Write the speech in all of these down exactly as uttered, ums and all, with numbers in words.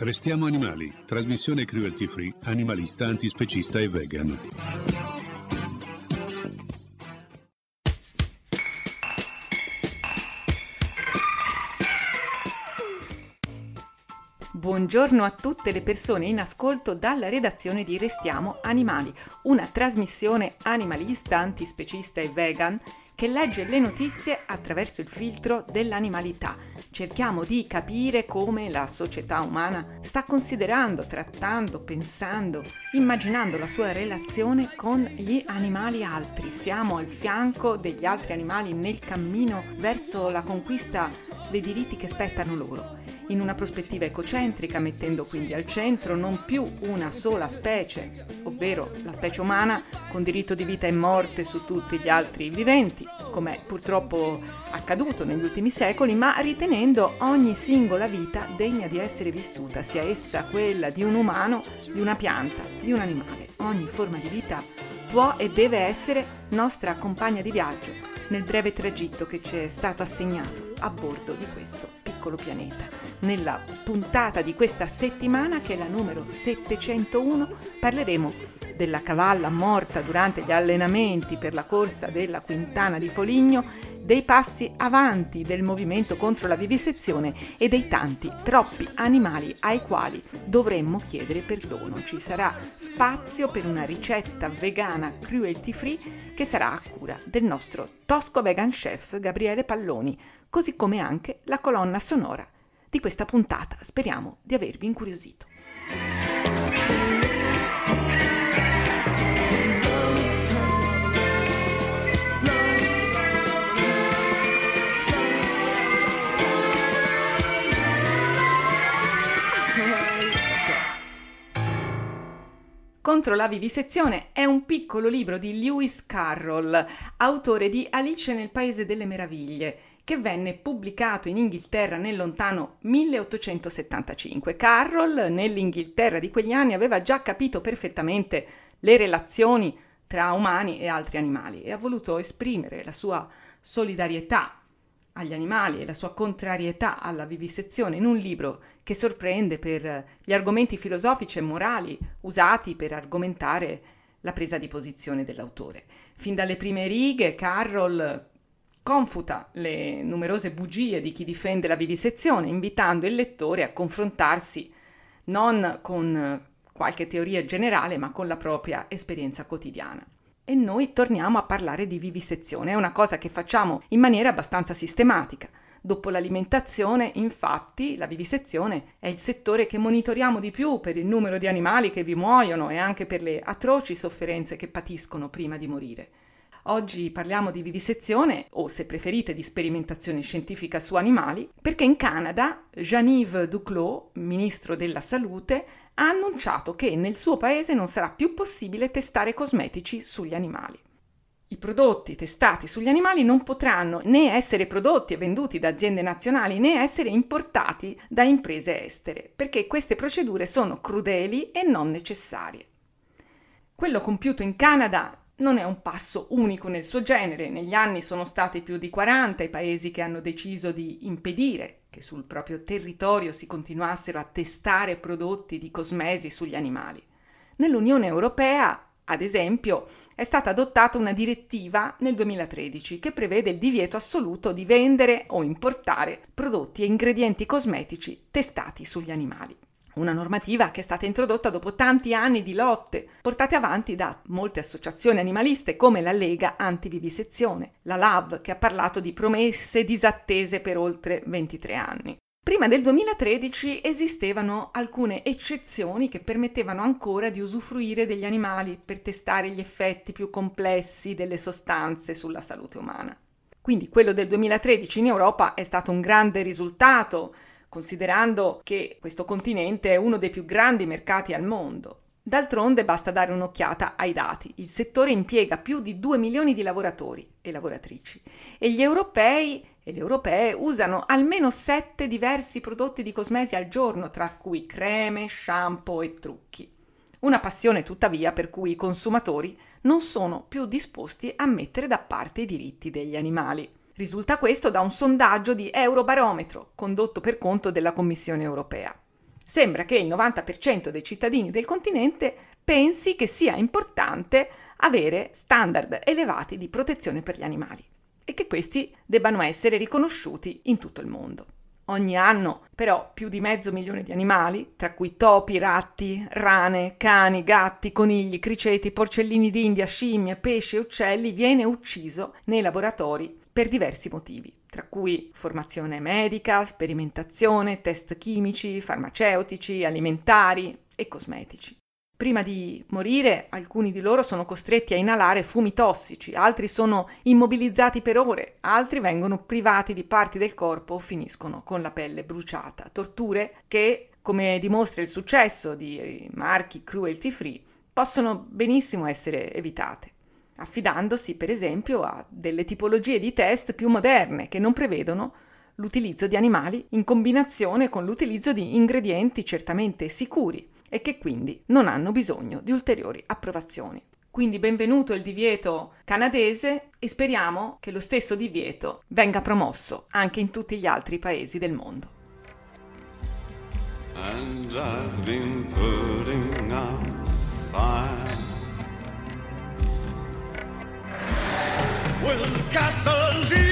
Restiamo animali, trasmissione cruelty free, animalista, antispecista e vegan. Buongiorno a tutte le persone in ascolto dalla redazione di Restiamo Animali, una trasmissione animalista, antispecista e vegan che legge le notizie attraverso il filtro dell'animalità. Cerchiamo di capire come la società umana sta considerando, trattando, pensando, immaginando la sua relazione con gli animali altri. Siamo al fianco degli altri animali nel cammino verso la conquista dei diritti che spettano loro, in una prospettiva ecocentrica, mettendo quindi al centro non più una sola specie, ovvero la specie umana, con diritto di vita e morte su tutti gli altri viventi, come purtroppo accaduto negli ultimi secoli, ma ritenendo ogni singola vita degna di essere vissuta, sia essa quella di un umano, di una pianta, di un animale. Ogni forma di vita può e deve essere nostra compagna di viaggio nel breve tragitto che ci è stato assegnato a bordo di questo piccolo pianeta. Nella puntata di questa settimana, che è la numero settecentouno, parleremo della cavalla morta durante gli allenamenti per la corsa della Quintana di Foligno, dei passi avanti del movimento contro la vivisezione e dei tanti, troppi animali ai quali dovremmo chiedere perdono. Ci sarà spazio per una ricetta vegana cruelty free che sarà a cura del nostro tosco vegan chef Gabriele Palloni, così come anche la colonna sonora di questa puntata. Speriamo di avervi incuriosito. Contro la vivisezione è un piccolo libro di Lewis Carroll, autore di Alice nel Paese delle Meraviglie, che venne pubblicato in Inghilterra nel lontano milleottocentosettantacinque. Carroll, nell'Inghilterra di quegli anni, aveva già capito perfettamente le relazioni tra umani e altri animali e ha voluto esprimere la sua solidarietà agli animali e la sua contrarietà alla vivisezione in un libro che sorprende per gli argomenti filosofici e morali usati per argomentare la presa di posizione dell'autore. Fin dalle prime righe Carroll confuta le numerose bugie di chi difende la vivisezione, invitando il lettore a confrontarsi non con qualche teoria generale, ma con la propria esperienza quotidiana. E noi torniamo a parlare di vivisezione. È una cosa che facciamo in maniera abbastanza sistematica. Dopo l'alimentazione, infatti, la vivisezione è il settore che monitoriamo di più per il numero di animali che vi muoiono e anche per le atroci sofferenze che patiscono prima di morire. Oggi parliamo di vivisezione, o se preferite di sperimentazione scientifica su animali, perché in Canada Jean-Yves Duclos, ministro della Salute, ha annunciato che nel suo paese non sarà più possibile testare cosmetici sugli animali. I prodotti testati sugli animali non potranno né essere prodotti e venduti da aziende nazionali né essere importati da imprese estere, perché queste procedure sono crudeli e non necessarie. Quello compiuto in Canada non è un passo unico nel suo genere. Negli anni sono stati più di quaranta i paesi che hanno deciso di impedire che sul proprio territorio si continuassero a testare prodotti di cosmesi sugli animali. Nell'Unione Europea, ad esempio, è stata adottata una direttiva nel duemilatredici che prevede il divieto assoluto di vendere o importare prodotti e ingredienti cosmetici testati sugli animali. Una normativa che è stata introdotta dopo tanti anni di lotte, portate avanti da molte associazioni animaliste come la Lega Antivivisezione, la L A V, che ha parlato di promesse disattese per oltre ventitré anni. Prima del duemilatredici esistevano alcune eccezioni che permettevano ancora di usufruire degli animali per testare gli effetti più complessi delle sostanze sulla salute umana. Quindi quello del duemilatredici in Europa è stato un grande risultato, considerando che questo continente è uno dei più grandi mercati al mondo. D'altronde basta dare un'occhiata ai dati. Il settore impiega più di due milioni di lavoratori e lavoratrici e gli europei e le europee usano almeno sette diversi prodotti di cosmesi al giorno, tra cui creme, shampoo e trucchi. Una passione tuttavia per cui i consumatori non sono più disposti a mettere da parte i diritti degli animali. Risulta questo da un sondaggio di Eurobarometro condotto per conto della Commissione europea. Sembra che il novanta per cento dei cittadini del continente pensi che sia importante avere standard elevati di protezione per gli animali e che questi debbano essere riconosciuti in tutto il mondo. Ogni anno, però, più di mezzo milione di animali, tra cui topi, ratti, rane, cani, gatti, conigli, criceti, porcellini d'India, scimmie, pesci e uccelli, viene ucciso nei laboratori per diversi motivi, tra cui formazione medica, sperimentazione, test chimici, farmaceutici, alimentari e cosmetici. Prima di morire, alcuni di loro sono costretti a inalare fumi tossici, altri sono immobilizzati per ore, altri vengono privati di parti del corpo o finiscono con la pelle bruciata. Torture che, come dimostra il successo di marchi cruelty free, possono benissimo essere evitate, affidandosi per esempio a delle tipologie di test più moderne che non prevedono l'utilizzo di animali in combinazione con l'utilizzo di ingredienti certamente sicuri e che quindi non hanno bisogno di ulteriori approvazioni. Quindi benvenuto il divieto canadese e speriamo che lo stesso divieto venga promosso anche in tutti gli altri paesi del mondo. And I've been putting out fire with gasoline.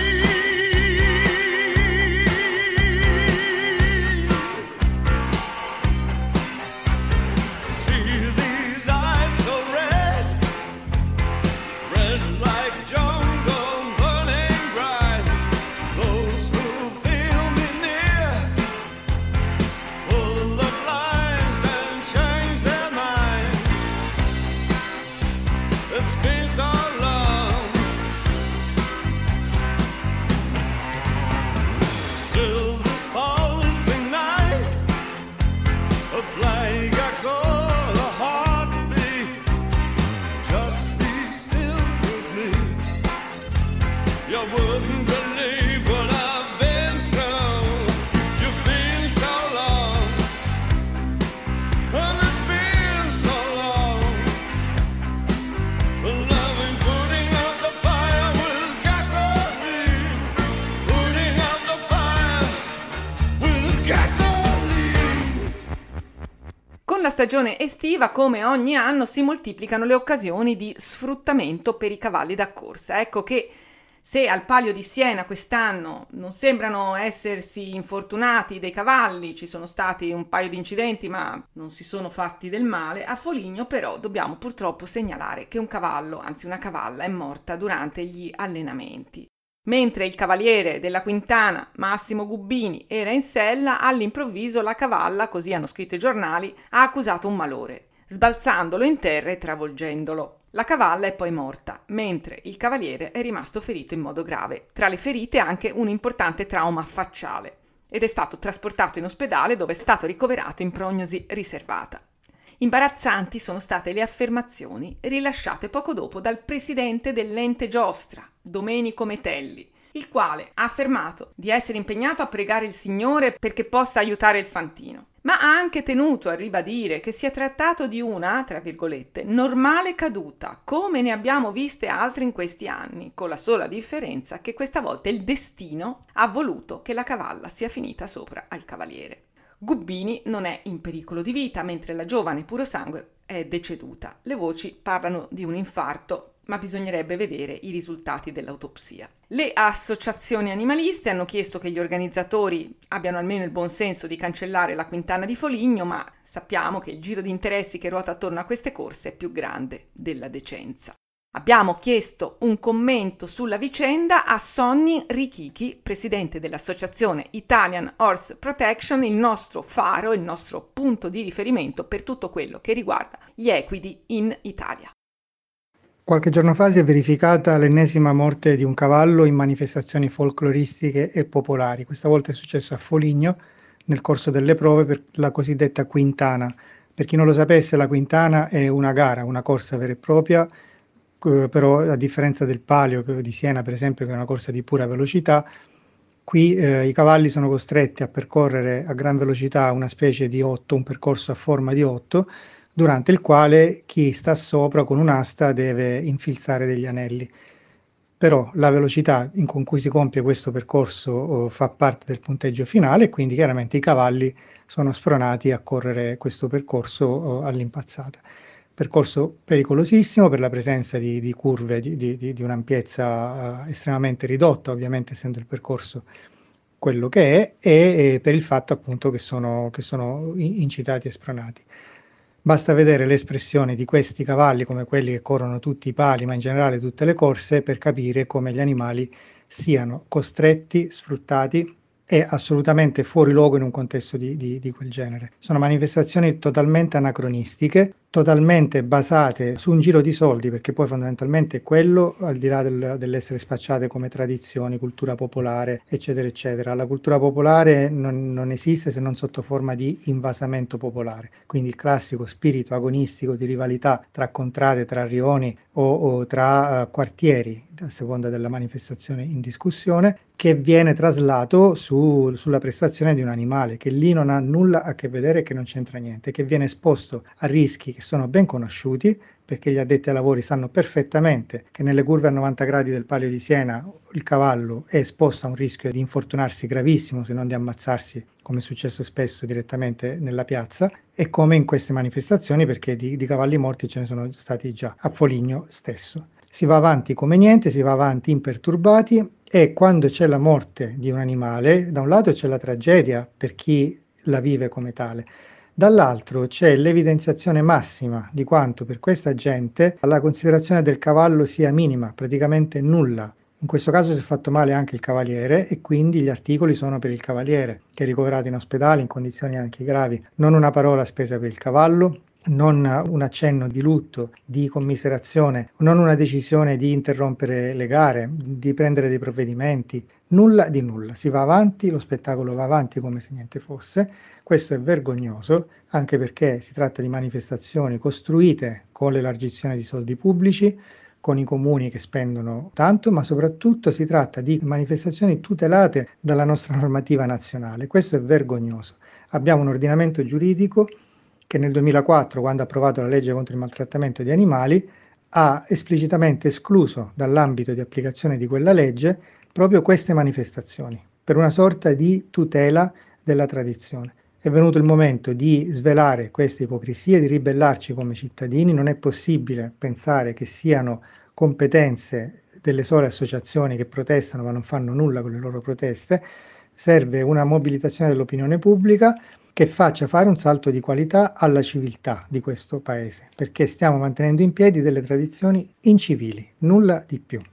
La stagione estiva, come ogni anno, si moltiplicano le occasioni di sfruttamento per i cavalli da corsa. Ecco che se al Palio di Siena quest'anno non sembrano essersi infortunati dei cavalli, ci sono stati un paio di incidenti ma non si sono fatti del male, a Foligno però dobbiamo purtroppo segnalare che un cavallo, anzi una cavalla, è morta durante gli allenamenti. Mentre il cavaliere della Quintana, Massimo Gubbini, era in sella, all'improvviso la cavalla, così hanno scritto i giornali, ha accusato un malore, sbalzandolo in terra e travolgendolo. La cavalla è poi morta, mentre il cavaliere è rimasto ferito in modo grave. Tra le ferite anche un importante trauma facciale ed è stato trasportato in ospedale dove è stato ricoverato in prognosi riservata. Imbarazzanti sono state le affermazioni rilasciate poco dopo dal presidente dell'ente giostra, Domenico Metelli, il quale ha affermato di essere impegnato a pregare il Signore perché possa aiutare il fantino, ma ha anche tenuto a ribadire che si è trattato di una, tra virgolette, normale caduta, come ne abbiamo viste altre in questi anni, con la sola differenza che questa volta il destino ha voluto che la cavalla sia finita sopra al cavaliere. Gubbini non è in pericolo di vita, mentre la giovane purosangue è deceduta. Le voci parlano di un infarto, ma bisognerebbe vedere i risultati dell'autopsia. Le associazioni animaliste hanno chiesto che gli organizzatori abbiano almeno il buon senso di cancellare la Quintana di Foligno, ma sappiamo che il giro di interessi che ruota attorno a queste corse è più grande della decenza. Abbiamo chiesto un commento sulla vicenda a Sonny Richichi, presidente dell'associazione Italian Horse Protection, il nostro faro, il nostro punto di riferimento per tutto quello che riguarda gli equidi in Italia. Qualche giorno fa si è verificata l'ennesima morte di un cavallo in manifestazioni folcloristiche e popolari. Questa volta è successo a Foligno nel corso delle prove per la cosiddetta Quintana. Per chi non lo sapesse, la Quintana è una gara, una corsa vera e propria, però a differenza del Palio di Siena, per esempio, che è una corsa di pura velocità, qui eh, i cavalli sono costretti a percorrere a gran velocità una specie di otto, un percorso a forma di otto, durante il quale chi sta sopra con un'asta deve infilzare degli anelli. però la velocità in con cui si compie questo percorso oh, fa parte del punteggio finale e quindi chiaramente i cavalli sono spronati a correre questo percorso oh, all'impazzata. Percorso pericolosissimo per la presenza di, di curve di, di, di un'ampiezza uh, estremamente ridotta, ovviamente essendo il percorso quello che è, e, e per il fatto appunto che sono, che sono incitati e spronati. Basta vedere le espressioni di questi cavalli, come quelli che corrono tutti i pali, ma in generale tutte le corse, per capire come gli animali siano costretti, sfruttati e assolutamente fuori luogo in un contesto di, di, di quel genere. Sono manifestazioni totalmente anacronistiche, totalmente basate su un giro di soldi, perché poi fondamentalmente quello, al di là del, dell'essere spacciate come tradizioni, cultura popolare, eccetera, eccetera. La cultura popolare non, non esiste se non sotto forma di invasamento popolare, quindi il classico spirito agonistico di rivalità tra contrade, tra rioni o, o tra uh, quartieri, a seconda della manifestazione in discussione, che viene traslato su, sulla prestazione di un animale, che lì non ha nulla a che vedere e che non c'entra niente, che viene esposto a rischi che sono ben conosciuti, perché gli addetti ai lavori sanno perfettamente che nelle curve a novanta gradi del Palio di Siena il cavallo è esposto a un rischio di infortunarsi gravissimo, se non di ammazzarsi, come è successo spesso direttamente nella piazza, e come in queste manifestazioni, perché di, di cavalli morti ce ne sono stati già a Foligno stesso. Si va avanti come niente, si va avanti imperturbati, e quando c'è la morte di un animale, da un lato c'è la tragedia per chi la vive come tale, dall'altro c'è l'evidenziazione massima di quanto per questa gente la considerazione del cavallo sia minima, praticamente nulla. In questo caso si è fatto male anche il cavaliere e quindi gli articoli sono per il cavaliere, che è ricoverato in ospedale in condizioni anche gravi. Non una parola spesa per il cavallo, non un accenno di lutto, di commiserazione, non una decisione di interrompere le gare, di prendere dei provvedimenti, nulla di nulla. Si va avanti, lo spettacolo va avanti come se niente fosse. Questo è vergognoso, anche perché si tratta di manifestazioni costruite con l'elargizione di soldi pubblici, con i comuni che spendono tanto, ma soprattutto si tratta di manifestazioni tutelate dalla nostra normativa nazionale. Questo è vergognoso. Abbiamo un ordinamento giuridico che nel duemilaquattro, quando ha approvato la legge contro il maltrattamento di animali, ha esplicitamente escluso dall'ambito di applicazione di quella legge proprio queste manifestazioni, per una sorta di tutela della tradizione. È venuto il momento di svelare queste ipocrisie, di ribellarci come cittadini. Non è possibile pensare che siano competenze delle sole associazioni che protestano ma non fanno nulla con le loro proteste. Serve una mobilitazione dell'opinione pubblica che faccia fare un salto di qualità alla civiltà di questo paese, perché stiamo mantenendo in piedi delle tradizioni incivili, nulla di più.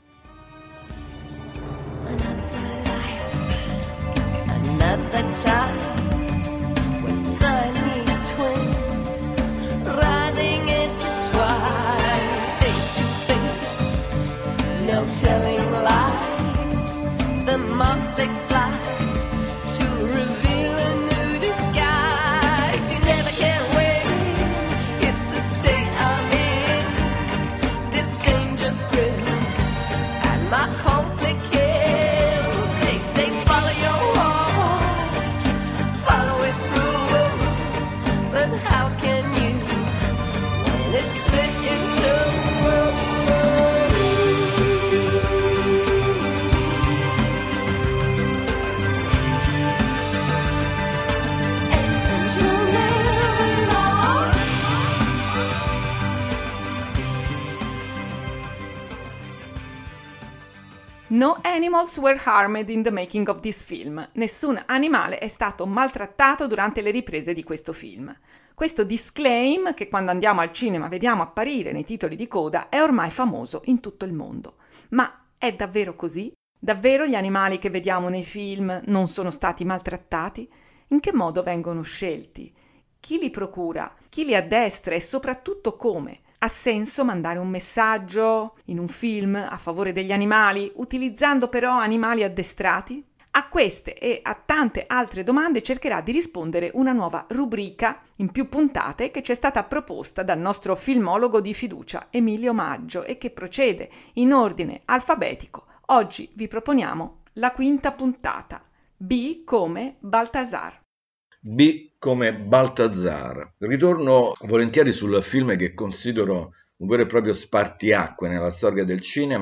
No animals were harmed in the making of this film. Nessun animale è stato maltrattato durante le riprese di questo film. Questo disclaim, che quando andiamo al cinema vediamo apparire nei titoli di coda, è ormai famoso in tutto il mondo. Ma è davvero così? Davvero gli animali che vediamo nei film non sono stati maltrattati? In che modo vengono scelti? Chi li procura? Chi li addestra e soprattutto come? Ha senso mandare un messaggio in un film a favore degli animali, utilizzando però animali addestrati? A queste e a tante altre domande cercherà di rispondere una nuova rubrica in più puntate che ci è stata proposta dal nostro filmologo di fiducia Emilio Maggio e che procede in ordine alfabetico. Oggi vi proponiamo la quinta puntata, B come Balthazar. B come Balthazar. Ritorno volentieri sul film che considero un vero e proprio spartiacque nella storia del cinema,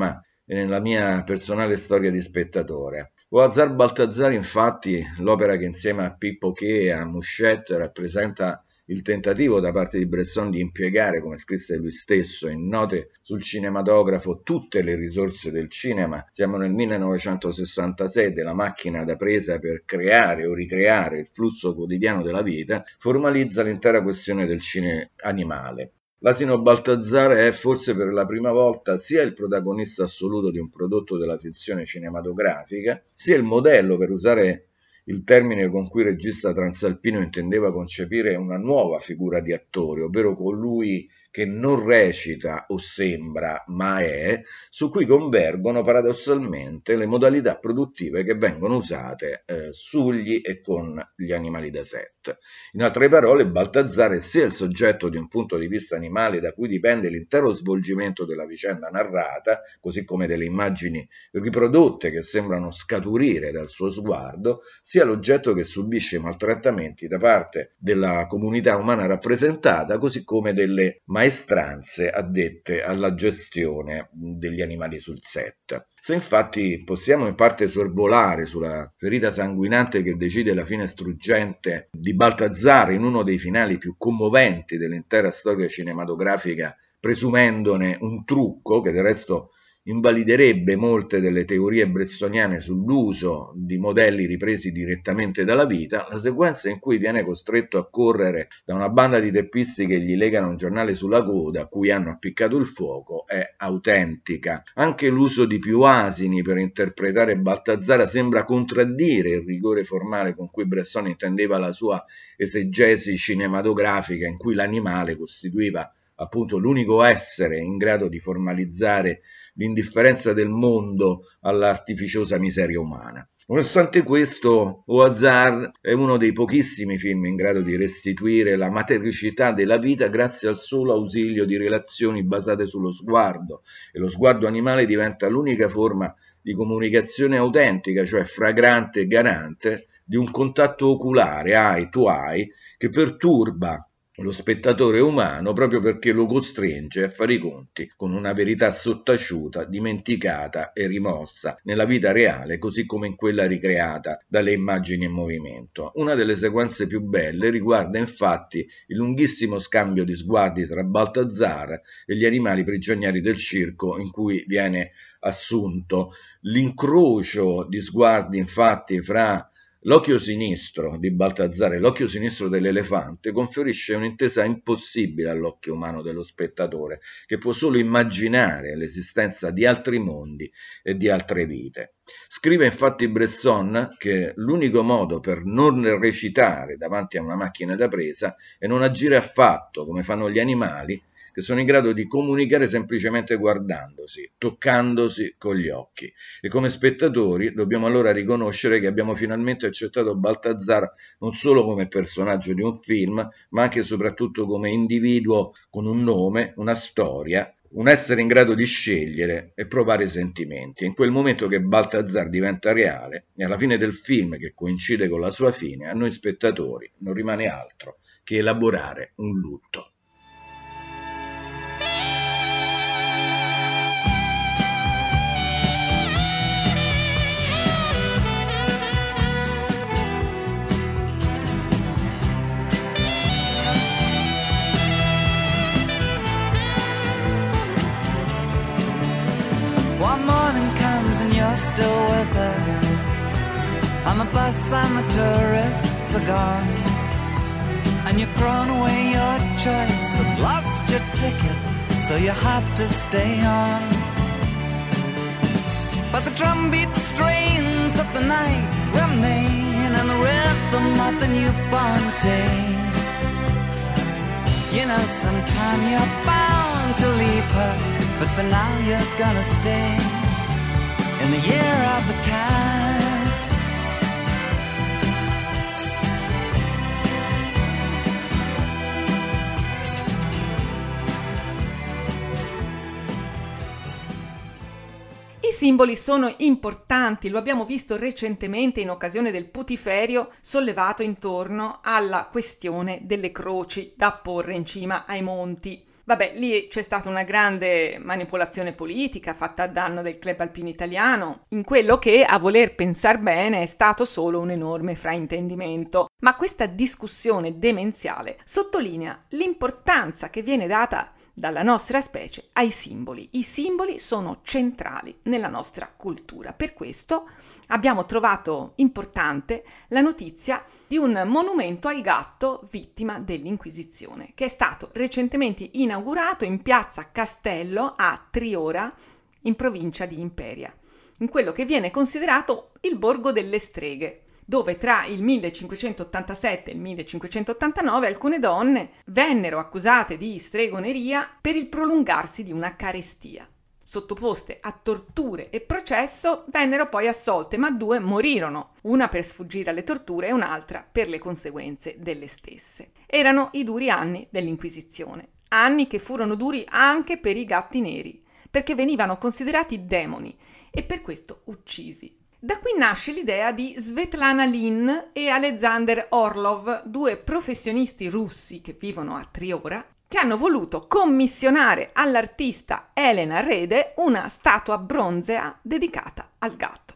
e nella mia personale storia di spettatore. Oazar Baltazar, infatti, l'opera che insieme a Pippo Che e a Mouchette rappresenta il tentativo da parte di Bresson di impiegare, come scrisse lui stesso, in note sul cinematografo tutte le risorse del cinema. Siamo nel millenovecentosessantasei, della macchina da presa per creare o ricreare il flusso quotidiano della vita, formalizza l'intera questione del cinema animale. L'asino Baltazar è forse per la prima volta sia il protagonista assoluto di un prodotto della fizione cinematografica, sia il modello, per usare il termine con cui il regista transalpino intendeva concepire una nuova figura di attore, ovvero colui che non recita o sembra, ma è, su cui convergono paradossalmente le modalità produttive che vengono usate eh, sugli e con gli animali da set. In altre parole, Baltazar è sia il soggetto di un punto di vista animale da cui dipende l'intero svolgimento della vicenda narrata, così come delle immagini riprodotte che sembrano scaturire dal suo sguardo, sia l'oggetto che subisce maltrattamenti da parte della comunità umana rappresentata, così come delle maestranze addette alla gestione degli animali sul set. Se infatti possiamo in parte sorvolare sulla ferita sanguinante che decide la fine struggente di Baltazar in uno dei finali più commoventi dell'intera storia cinematografica, presumendone un trucco che del resto invaliderebbe molte delle teorie bressoniane sull'uso di modelli ripresi direttamente dalla vita, la sequenza in cui viene costretto a correre da una banda di teppisti che gli legano un giornale sulla coda a cui hanno appiccato il fuoco è autentica. Anche l'uso di più asini per interpretare Baltazar sembra contraddire il rigore formale con cui Bresson intendeva la sua esegesi cinematografica, in cui l'animale costituiva appunto l'unico essere in grado di formalizzare l'indifferenza del mondo all'artificiosa miseria umana. Nonostante questo, Oazar è uno dei pochissimi film in grado di restituire la matericità della vita grazie al solo ausilio di relazioni basate sullo sguardo, e lo sguardo animale diventa l'unica forma di comunicazione autentica, cioè fragrante e garante, di un contatto oculare eye to eye che perturba lo spettatore umano proprio perché lo costringe a fare i conti con una verità sottaciuta, dimenticata e rimossa nella vita reale, così come in quella ricreata dalle immagini in movimento. Una delle sequenze più belle riguarda infatti il lunghissimo scambio di sguardi tra Baltazar e gli animali prigionieri del circo in cui viene assunto. L'incrocio di sguardi infatti fra l'occhio sinistro di Baltazar e l'occhio sinistro dell'elefante conferisce un'intesa impossibile all'occhio umano dello spettatore, che può solo immaginare l'esistenza di altri mondi e di altre vite. Scrive infatti Bresson che l'unico modo per non recitare davanti a una macchina da presa è non agire affatto come fanno gli animali, che sono in grado di comunicare semplicemente guardandosi, toccandosi con gli occhi. E come spettatori dobbiamo allora riconoscere che abbiamo finalmente accettato Baltazar non solo come personaggio di un film, ma anche e soprattutto come individuo con un nome, una storia, un essere in grado di scegliere e provare sentimenti. In quel momento che Baltazar diventa reale, e alla fine del film che coincide con la sua fine, a noi spettatori non rimane altro che elaborare un lutto. Still with her on the bus and the tourists are gone, and you've thrown away your choice and lost your ticket, so you have to stay on. But the drumbeat strains of the night remain, and the rhythm of the newborn day. You know sometime you're bound to leave her, but for now you're gonna stay in the year of the cat. I simboli sono importanti, lo abbiamo visto recentemente in occasione del putiferio sollevato intorno alla questione delle croci da porre in cima ai monti. Vabbè, lì c'è stata una grande manipolazione politica fatta a danno del Club Alpino Italiano, in quello che, a voler pensar bene, è stato solo un enorme fraintendimento. Ma questa discussione demenziale sottolinea l'importanza che viene data dalla nostra specie ai simboli. I simboli sono centrali nella nostra cultura. Per questo abbiamo trovato importante la notizia di un monumento al gatto vittima dell'Inquisizione, che è stato recentemente inaugurato in piazza Castello a Triora, in provincia di Imperia, in quello che viene considerato il borgo delle streghe, dove tra il millecinquecentottantasette e il millecinquecentottantanove alcune donne vennero accusate di stregoneria per il prolungarsi di una carestia. Sottoposte a torture e processo, vennero poi assolte, ma due morirono, una per sfuggire alle torture e un'altra per le conseguenze delle stesse. Erano i duri anni dell'Inquisizione, anni che furono duri anche per i gatti neri, perché venivano considerati demoni e per questo uccisi. Da qui nasce l'idea di Svetlana Lin e Alexander Orlov, due professionisti russi che vivono a Triora, che hanno voluto commissionare all'artista Elena Rede una statua bronzea dedicata al gatto.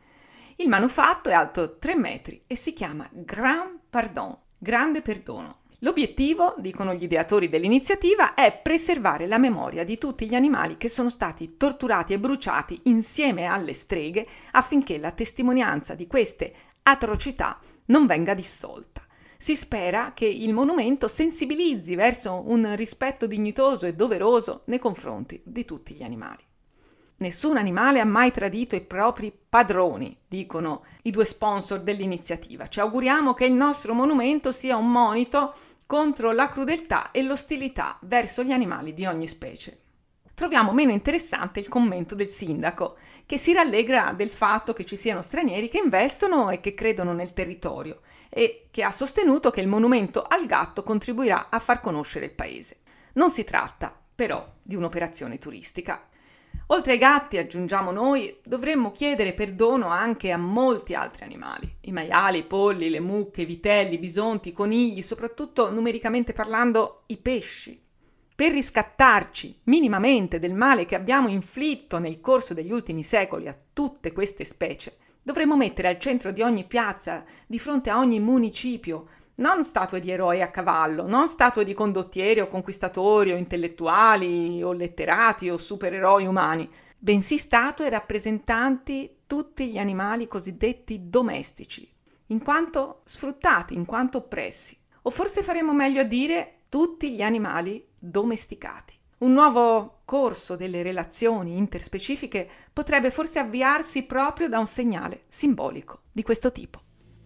Il manufatto è alto tre metri e si chiama Grand Pardon, grande perdono. L'obiettivo, dicono gli ideatori dell'iniziativa, è preservare la memoria di tutti gli animali che sono stati torturati e bruciati insieme alle streghe affinché la testimonianza di queste atrocità non venga dissolta. Si spera che il monumento sensibilizzi verso un rispetto dignitoso e doveroso nei confronti di tutti gli animali. Nessun animale ha mai tradito i propri padroni, dicono i due sponsor dell'iniziativa. Ci auguriamo che il nostro monumento sia un monito contro la crudeltà e l'ostilità verso gli animali di ogni specie. Troviamo meno interessante il commento del sindaco, che si rallegra del fatto che ci siano stranieri che investono e che credono nel territorio e che ha sostenuto che il monumento al gatto contribuirà a far conoscere il paese. Non si tratta, però, di un'operazione turistica. Oltre ai gatti, aggiungiamo noi, dovremmo chiedere perdono anche a molti altri animali. I maiali, i polli, le mucche, i vitelli, i bisonti, i conigli, soprattutto numericamente parlando i pesci. Per riscattarci minimamente del male che abbiamo inflitto nel corso degli ultimi secoli a tutte queste specie, dovremmo mettere al centro di ogni piazza, di fronte a ogni municipio, non statue di eroi a cavallo, non statue di condottieri o conquistatori o intellettuali o letterati o supereroi umani, bensì statue rappresentanti tutti gli animali cosiddetti domestici, in quanto sfruttati, in quanto oppressi. O forse faremmo meglio a dire tutti gli animali domesticati. Un nuovo corso delle relazioni interspecifiche potrebbe forse avviarsi proprio da un segnale simbolico di questo tipo.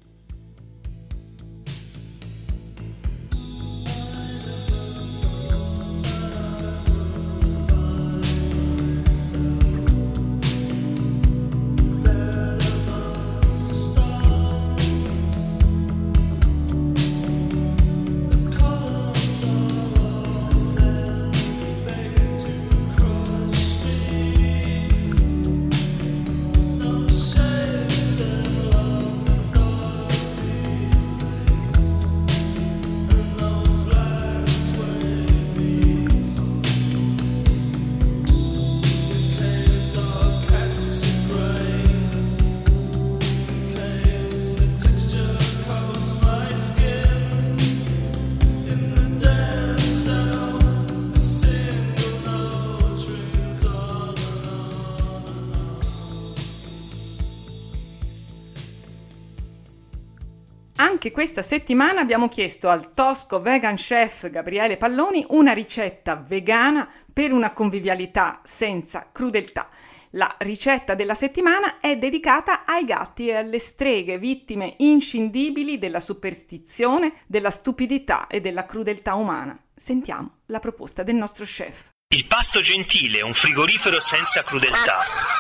Anche questa settimana abbiamo chiesto al tosco vegan chef Gabriele Palloni una ricetta vegana per una convivialità senza crudeltà. La ricetta della settimana è dedicata ai gatti e alle streghe, vittime inscindibili della superstizione, della stupidità e della crudeltà umana. Sentiamo la proposta del nostro chef. Il pasto gentile, un frigorifero senza crudeltà.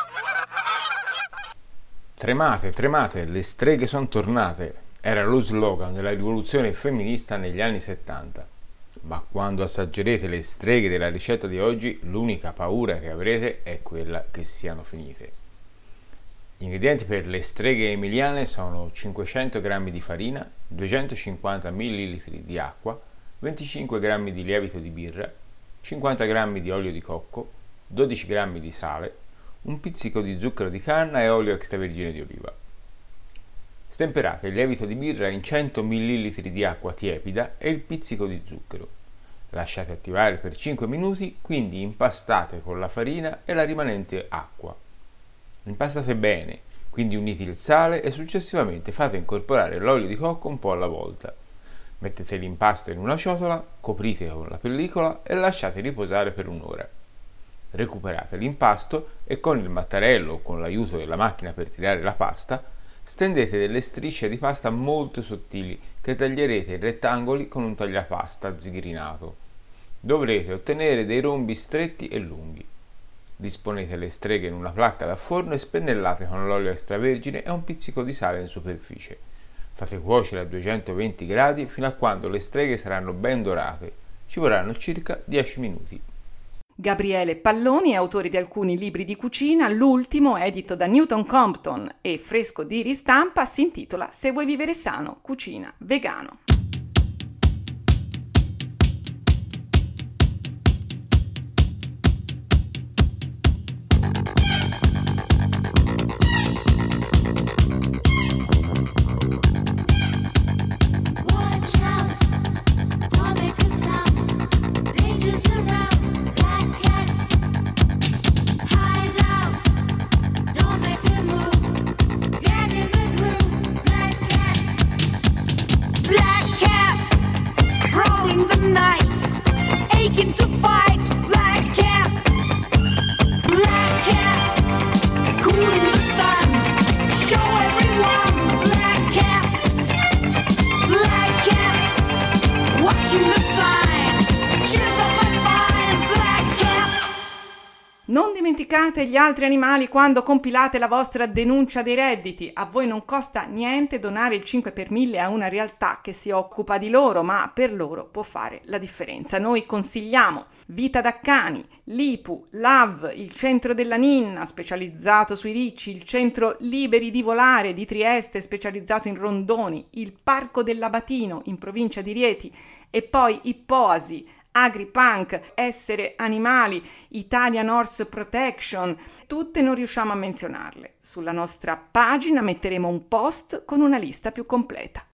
Tremate, tremate, le streghe sono tornate. Era lo slogan della rivoluzione femminista negli anni settanta. Ma quando assaggerete le streghe della ricetta di oggi, l'unica paura che avrete è quella che siano finite. Gli ingredienti per le streghe emiliane sono cinquecento grammi di farina, duecentocinquanta millilitri di acqua, venticinque grammi di lievito di birra, cinquanta grammi di olio di cocco, dodici grammi di sale, un pizzico di zucchero di canna e olio extravergine di oliva. Stemperate il lievito di birra in cento millilitri di acqua tiepida e il pizzico di zucchero. Lasciate attivare per cinque minuti, quindi impastate con la farina e la rimanente acqua. Impastate bene, quindi unite il sale e successivamente fate incorporare l'olio di cocco un po' alla volta. Mettete l'impasto in una ciotola, coprite con la pellicola e lasciate riposare per un'ora. Recuperate l'impasto e con il mattarello o con l'aiuto della macchina per tirare la pasta, stendete delle strisce di pasta molto sottili che taglierete in rettangoli con un tagliapasta sgrinato. Dovrete ottenere dei rombi stretti e lunghi. Disponete le streghe in una placca da forno e spennellate con l'olio extravergine e un pizzico di sale in superficie. Fate cuocere a duecentoventi gradi fino a quando le streghe saranno ben dorate. Ci vorranno circa dieci minuti. Gabriele Palloni è autore di alcuni libri di cucina, l'ultimo, edito da Newton Compton e fresco di ristampa, si intitola Se vuoi vivere sano, cucina vegano. Non dimenticate gli altri animali quando compilate la vostra denuncia dei redditi. A voi non costa niente donare il cinque per mille a una realtà che si occupa di loro, ma per loro può fare la differenza. Noi consigliamo Vita da Cani, l'I P U, l'A V, il Centro della Ninna, specializzato sui ricci, il Centro Liberi di Volare di Trieste, specializzato in rondoni, il Parco dell'Abatino in provincia di Rieti e poi Ippoasi, AgriPunk, Essere Animali, Italian Horse Protection, tutte non riusciamo a menzionarle. Sulla nostra pagina metteremo un post con una lista più completa.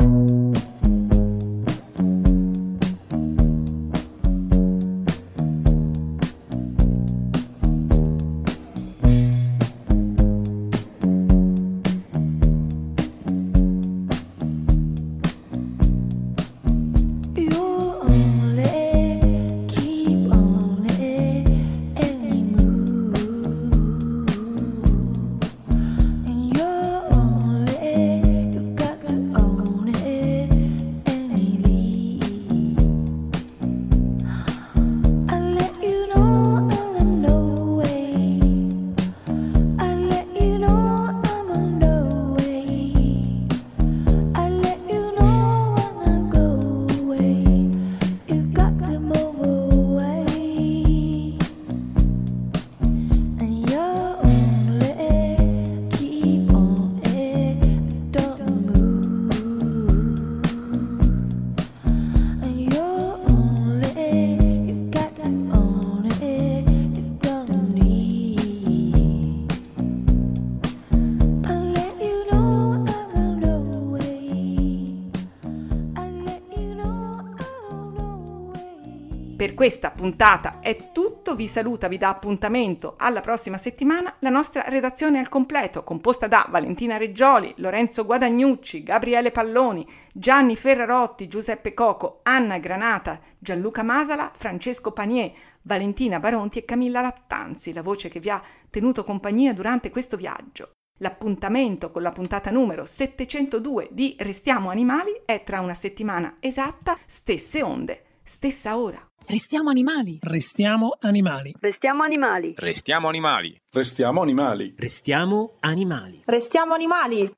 Per questa puntata è tutto, vi saluta, vi dà appuntamento alla prossima settimana la nostra redazione al completo, composta da Valentina Reggioli, Lorenzo Guadagnucci, Gabriele Palloni, Gianni Ferrarotti, Giuseppe Coco, Anna Granata, Gianluca Masala, Francesco Panier, Valentina Baronti e Camilla Lattanzi, la voce che vi ha tenuto compagnia durante questo viaggio. L'appuntamento con la puntata numero settecentodue di Restiamo Animali è tra una settimana esatta, stesse onde, stessa ora. Restiamo animali. Restiamo animali. Restiamo animali. Restiamo animali. Restiamo animali. Restiamo animali. Restiamo animali.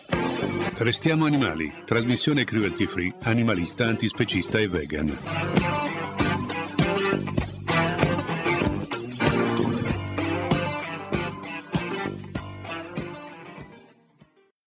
Restiamo animali. Trasmissione cruelty free, animalista, antispecista e vegan.